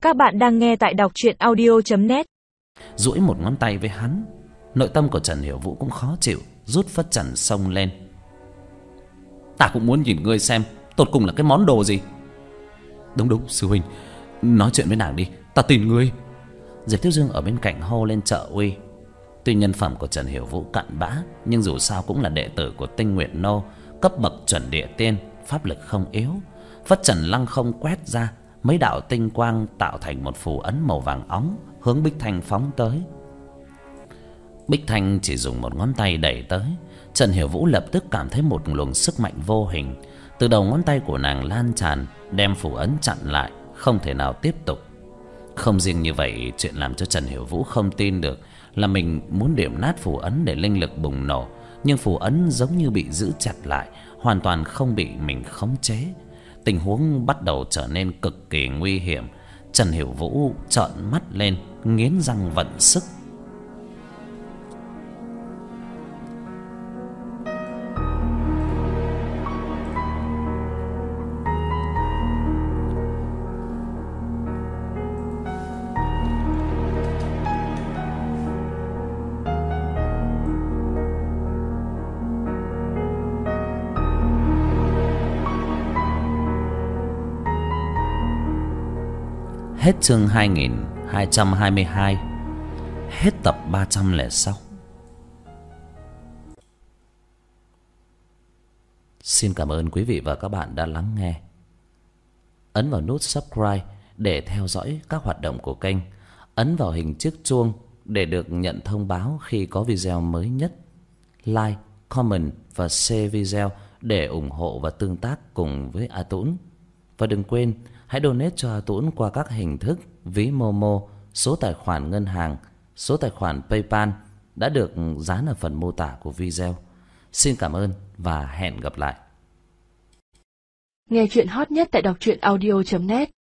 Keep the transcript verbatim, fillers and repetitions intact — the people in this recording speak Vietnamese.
Các bạn đang nghe tại đọc truyện audio chấm net. Duỗi một ngón tay với hắn. Nội tâm của Trần Hiểu Vũ cũng khó chịu, rút phất trần xông lên. Ta cũng muốn nhìn ngươi xem tột cùng là cái món đồ gì. Đúng đúng sư huynh, nói chuyện với nàng đi, ta tin ngươi. Diệp Thiếu Dương ở bên cạnh hô lên trợ uy. Tuy nhân phẩm của Trần Hiểu Vũ cặn bã, nhưng dù sao cũng là đệ tử của Tinh Nguyệt Nô, cấp bậc chuẩn địa tiên, pháp lực không yếu. Phất trần lăng không quét ra, mấy đạo tinh quang tạo thành một phù ấn màu vàng óng hướng Bích Thanh phóng tới. Bích Thanh chỉ dùng một ngón tay đẩy tới, Trần Hiểu Vũ lập tức cảm thấy một luồng sức mạnh vô hình từ đầu ngón tay của nàng lan tràn, đem phù ấn chặn lại, không thể nào tiếp tục. Không riêng như vậy, chuyện làm cho Trần Hiểu Vũ không tin được là mình muốn điểm nát phù ấn để linh lực bùng nổ, nhưng phù ấn giống như bị giữ chặt lại, hoàn toàn không bị mình khống chế. Tình huống bắt đầu trở nên cực kỳ nguy hiểm. Trần Hiểu Vũ trợn mắt lên, nghiến răng vận sức. Hết chương hai nghìn hai trăm hai mươi hai. Hết tập ba trăm lẻ sáu. Xin cảm ơn quý vị và các bạn đã lắng nghe. Ấn vào nút subscribe để theo dõi các hoạt động của kênh. Ấn vào hình chiếc chuông để được nhận thông báo khi có video mới nhất. Like, comment và share video để ủng hộ và tương tác cùng với A Tũng. Và đừng quên hãy donate cho A Tũng qua các hình thức ví Momo, số tài khoản ngân hàng, số tài khoản PayPal đã được dán ở phần mô tả của video. Xin cảm ơn và hẹn gặp lại. Nghe truyện hot nhất tại đọc truyện audio chấm net.